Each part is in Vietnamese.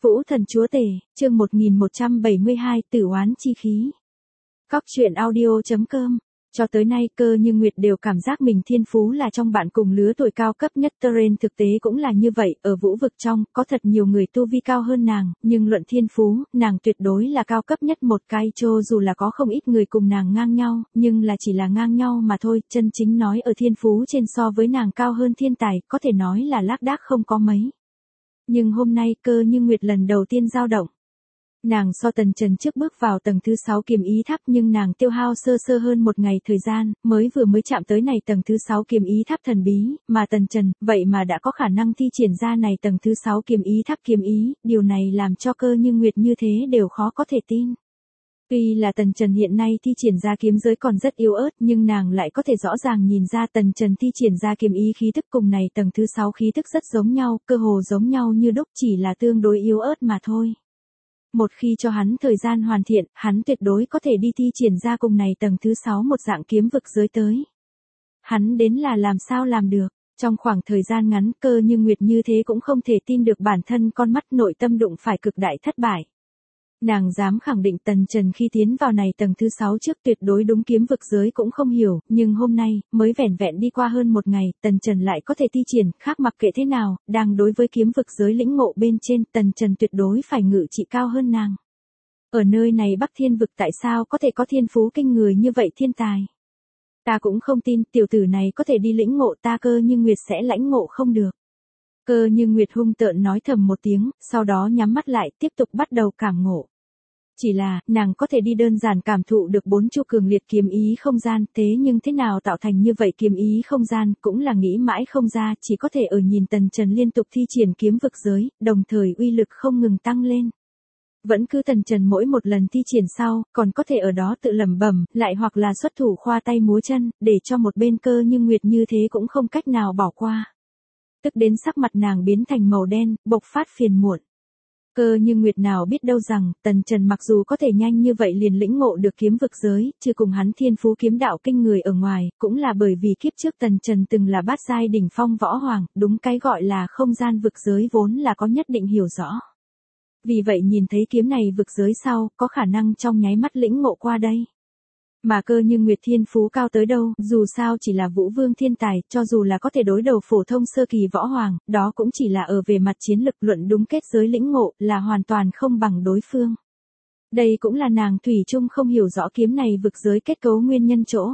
Vũ Thần Chúa Tể, chương 1172, Tử oán chi khí. Cóc truyện audio.com. Cho tới nay Cơ Như Nguyệt đều cảm giác mình thiên phú là trong bạn cùng lứa tuổi cao cấp nhất. Terrain thực tế cũng là như vậy, ở vũ vực trong, có thật nhiều người tu vi cao hơn nàng, nhưng luận thiên phú, nàng tuyệt đối là cao cấp nhất một cái. Cho dù là có không ít người cùng nàng ngang nhau, nhưng là chỉ là ngang nhau mà thôi. Chân chính nói ở thiên phú trên so với nàng cao hơn thiên tài, có thể nói là lác đác không có mấy. Nhưng hôm nay Cơ Như Nguyệt lần đầu tiên dao động. Nàng so Tần Trần trước bước vào tầng thứ 6 kiếm ý tháp, nhưng nàng tiêu hao sơ hơn một ngày thời gian, mới chạm tới này tầng thứ 6 kiếm ý tháp thần bí, mà Tần Trần, vậy mà đã có khả năng thi triển ra này tầng thứ 6 kiếm ý tháp kiếm ý, điều này làm cho Cơ Như Nguyệt như thế đều khó có thể tin. Tuy là Tần Trần hiện nay thi triển ra kiếm giới còn rất yếu ớt, nhưng nàng lại có thể rõ ràng nhìn ra Tần Trần thi triển ra kiếm ý khí thức cùng này tầng thứ 6 khí thức rất giống nhau, cơ hồ giống nhau như đúc, chỉ là tương đối yếu ớt mà thôi. Một khi cho hắn thời gian hoàn thiện, hắn tuyệt đối có thể đi thi triển ra cùng này tầng thứ 6 một dạng kiếm vực giới tới. Hắn đến là làm sao làm được, trong khoảng thời gian ngắn Cơ Như Nguyệt như thế cũng không thể tin được bản thân con mắt, nội tâm đụng phải cực đại thất bại. Nàng dám khẳng định Tần Trần khi tiến vào này tầng thứ 6 trước tuyệt đối đúng kiếm vực giới cũng không hiểu, nhưng hôm nay, mới vẻn vẹn đi qua hơn một ngày, Tần Trần lại có thể thi triển, khác mặc kệ thế nào, đang đối với kiếm vực giới lĩnh ngộ bên trên, Tần Trần tuyệt đối phải ngự trị cao hơn nàng. Ở nơi này Bắc Thiên vực tại sao có thể có thiên phú kinh người như vậy thiên tài? Ta cũng không tin tiểu tử này có thể đi lĩnh ngộ, ta Cơ Như Nguyệt sẽ lãnh ngộ không được. Cơ Như Nguyệt hung tợn nói thầm một tiếng, sau đó nhắm mắt lại, tiếp tục bắt đầu cảm ngộ. Chỉ là, nàng có thể đi đơn giản cảm thụ được 4 chu cường liệt kiếm ý không gian, thế nhưng thế nào tạo thành như vậy kiếm ý không gian, cũng là nghĩ mãi không ra, chỉ có thể ở nhìn Tần Trần liên tục thi triển kiếm vực giới, đồng thời uy lực không ngừng tăng lên. Vẫn cứ Tần Trần mỗi một lần thi triển sau, còn có thể ở đó tự lẩm bẩm, lại hoặc là xuất thủ khoa tay múa chân, để cho một bên Cơ Như Nguyệt như thế cũng không cách nào bỏ qua. Tức đến sắc mặt nàng biến thành màu đen, bộc phát phiền muộn. Cơ Như Nguyệt nào biết đâu rằng, Tần Trần mặc dù có thể nhanh như vậy liền lĩnh ngộ được kiếm vực giới, chưa cùng hắn thiên phú kiếm đạo kinh người ở ngoài, cũng là bởi vì kiếp trước Tần Trần từng là bát giai đỉnh phong võ hoàng, đúng cái gọi là không gian vực giới vốn là có nhất định hiểu rõ. Vì vậy nhìn thấy kiếm này vực giới sau, có khả năng trong nháy mắt lĩnh ngộ qua đây. Mà Cơ Như Nguyệt thiên phú cao tới đâu, dù sao chỉ là vũ vương thiên tài, cho dù là có thể đối đầu phổ thông sơ kỳ võ hoàng, đó cũng chỉ là ở về mặt chiến lực, luận đúng kết giới lĩnh ngộ, là hoàn toàn không bằng đối phương. Đây cũng là nàng thủy chung không hiểu rõ kiếm này vực giới kết cấu nguyên nhân chỗ.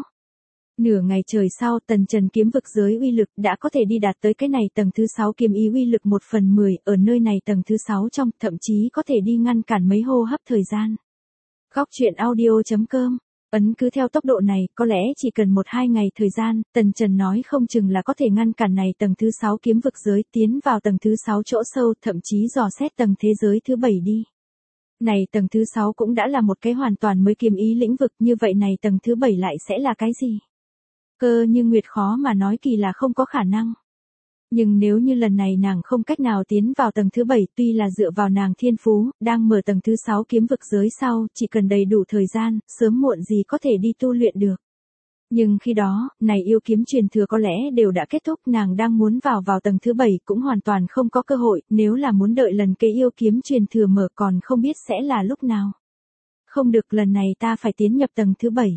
Nửa ngày trời sau, Tần Trần kiếm vực giới uy lực đã có thể đi đạt tới cái này tầng thứ 6 kiếm ý uy lực 1/10, ở nơi này tầng thứ 6 trong, thậm chí có thể đi ngăn cản mấy hô hấp thời gian. Cóc truyện audio.com. Ấn cứ theo tốc độ này, có lẽ chỉ cần 1-2 ngày thời gian, Tần Trần nói không chừng là có thể ngăn cản này tầng thứ 6 kiếm vực giới, tiến vào tầng thứ 6 chỗ sâu, thậm chí dò xét tầng thế giới thứ 7 đi. Này tầng thứ 6 cũng đã là một cái hoàn toàn mới kiếm ý lĩnh vực, như vậy này tầng thứ 7 lại sẽ là cái gì? Cơ Như Nguyệt khó mà nói kỳ là không có khả năng. Nhưng nếu như lần này nàng không cách nào tiến vào tầng thứ 7, tuy là dựa vào nàng thiên phú, đang mở tầng thứ 6 kiếm vực giới sau, chỉ cần đầy đủ thời gian, sớm muộn gì có thể đi tu luyện được. Nhưng khi đó, này yêu kiếm truyền thừa có lẽ đều đã kết thúc, nàng đang muốn vào tầng thứ 7 cũng hoàn toàn không có cơ hội, nếu là muốn đợi lần cái yêu kiếm truyền thừa mở còn không biết sẽ là lúc nào. Không được, lần này ta phải tiến nhập tầng thứ 7.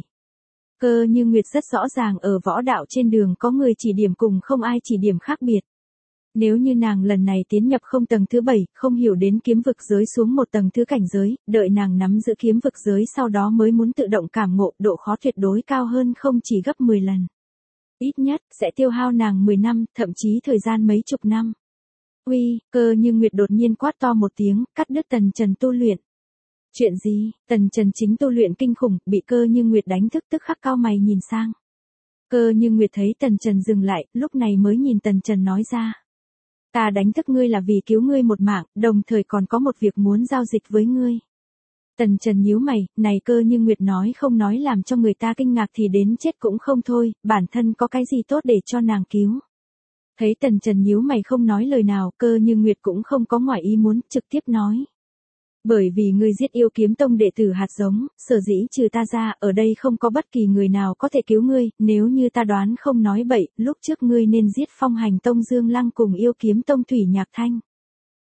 Cơ Như Nguyệt rất rõ ràng ở võ đạo trên đường có người chỉ điểm cùng không ai chỉ điểm khác biệt. Nếu như nàng lần này tiến nhập không tầng thứ 7, không hiểu đến kiếm vực giới xuống một tầng thứ cảnh giới, đợi nàng nắm giữ kiếm vực giới sau đó mới muốn tự động cảm ngộ, độ khó tuyệt đối cao hơn không chỉ gấp 10 lần. Ít nhất, sẽ tiêu hao nàng 10 năm, thậm chí thời gian mấy chục năm. Uy, Cơ Như Nguyệt đột nhiên quát to một tiếng, cắt đứt Tần Trần tu luyện. Chuyện gì? Tần Trần chính tu luyện kinh khủng, bị Cơ Như Nguyệt đánh thức, tức khắc cao mày nhìn sang. Cơ Như Nguyệt thấy Tần Trần dừng lại, lúc này mới nhìn Tần Trần nói ra. Ta đánh thức ngươi là vì cứu ngươi một mạng, đồng thời còn có một việc muốn giao dịch với ngươi. Tần Trần nhíu mày, này Cơ Như Nguyệt nói không nói làm cho người ta kinh ngạc thì đến chết cũng không thôi, bản thân có cái gì tốt để cho nàng cứu. Thấy Tần Trần nhíu mày không nói lời nào, Cơ Như Nguyệt cũng không có ngoài ý muốn, trực tiếp nói. Bởi vì ngươi giết yêu kiếm tông đệ tử hạt giống, sở dĩ trừ ta ra, ở đây không có bất kỳ người nào có thể cứu ngươi, nếu như ta đoán không nói bậy, lúc trước ngươi nên giết Phong Hành tông Dương Lăng cùng yêu kiếm tông Thủy Nhạc Thanh.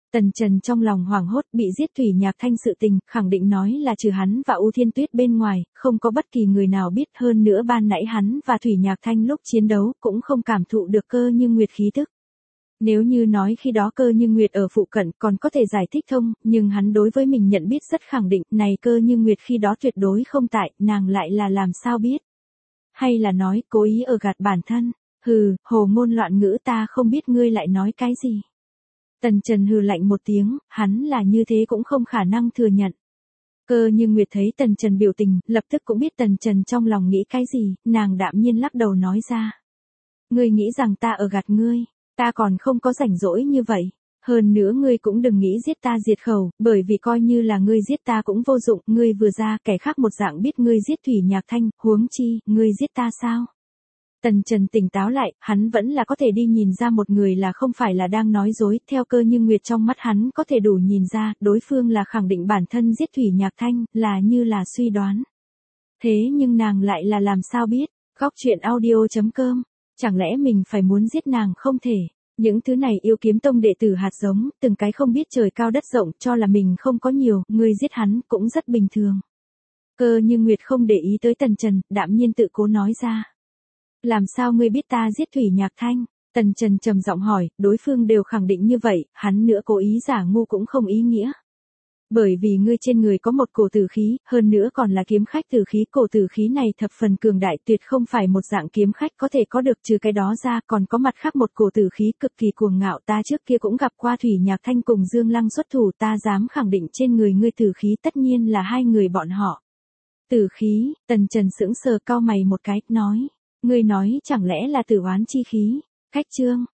Tần Trần trong lòng hoảng hốt, bị giết Thủy Nhạc Thanh sự tình, khẳng định nói là trừ hắn và U Thiên Tuyết bên ngoài, không có bất kỳ người nào biết, hơn nữa ban nãy hắn và Thủy Nhạc Thanh lúc chiến đấu cũng không cảm thụ được Cơ Như Nguyệt khí tức. Nếu như nói khi đó Cơ Như Nguyệt ở phụ cận còn có thể giải thích thông, nhưng hắn đối với mình nhận biết rất khẳng định, này Cơ Như Nguyệt khi đó tuyệt đối không tại, nàng lại là làm sao biết? Hay là nói cố ý ở gạt bản thân? Hừ, hồ ngôn loạn ngữ, ta không biết ngươi lại nói cái gì. Tần Trần hừ lạnh một tiếng, hắn là như thế cũng không khả năng thừa nhận. Cơ Như Nguyệt thấy Tần Trần biểu tình, lập tức cũng biết Tần Trần trong lòng nghĩ cái gì, nàng đạm nhiên lắc đầu nói ra. Ngươi nghĩ rằng ta ở gạt ngươi, ta còn không có rảnh rỗi như vậy. Hơn nữa ngươi cũng đừng nghĩ giết ta diệt khẩu, bởi vì coi như là ngươi giết ta cũng vô dụng, ngươi vừa ra kẻ khác một dạng biết ngươi giết Thủy Nhạc Thanh, huống chi, ngươi giết ta sao? Tần Trần tỉnh táo lại, hắn vẫn là có thể đi nhìn ra một người là không phải là đang nói dối, theo Cơ Như Nguyệt trong mắt hắn có thể đủ nhìn ra, đối phương là khẳng định bản thân giết Thủy Nhạc Thanh, là như là suy đoán. Thế nhưng nàng lại là làm sao biết, góc chuyện audio.com, chẳng lẽ mình phải muốn giết nàng không thể. Những thứ này yêu kiếm tông đệ tử hạt giống, từng cái không biết trời cao đất rộng, cho là mình không có nhiều, người giết hắn cũng rất bình thường. Cơ Như Nguyệt không để ý tới Tần Trần, đạm nhiên tự cố nói ra. Làm sao ngươi biết ta giết Thủy Nhạc Thanh? Tần Trần trầm giọng hỏi, đối phương đều khẳng định như vậy, hắn nữa cố ý giả ngu cũng không ý nghĩa. Bởi vì ngươi trên người có một cổ tử khí, hơn nữa còn là kiếm khách tử khí, cổ tử khí này thập phần cường đại, tuyệt không phải một dạng kiếm khách có thể có được, trừ cái đó ra còn có mặt khác một cổ tử khí cực kỳ cuồng ngạo, ta trước kia cũng gặp qua Thủy Nhạc Thanh cùng Dương Lăng xuất thủ, ta dám khẳng định trên người ngươi tử khí tất nhiên là hai người bọn họ. Tử khí, Tần Trần sững sờ cau mày một cái, nói, ngươi nói chẳng lẽ là tử oán chi khí? Khách chương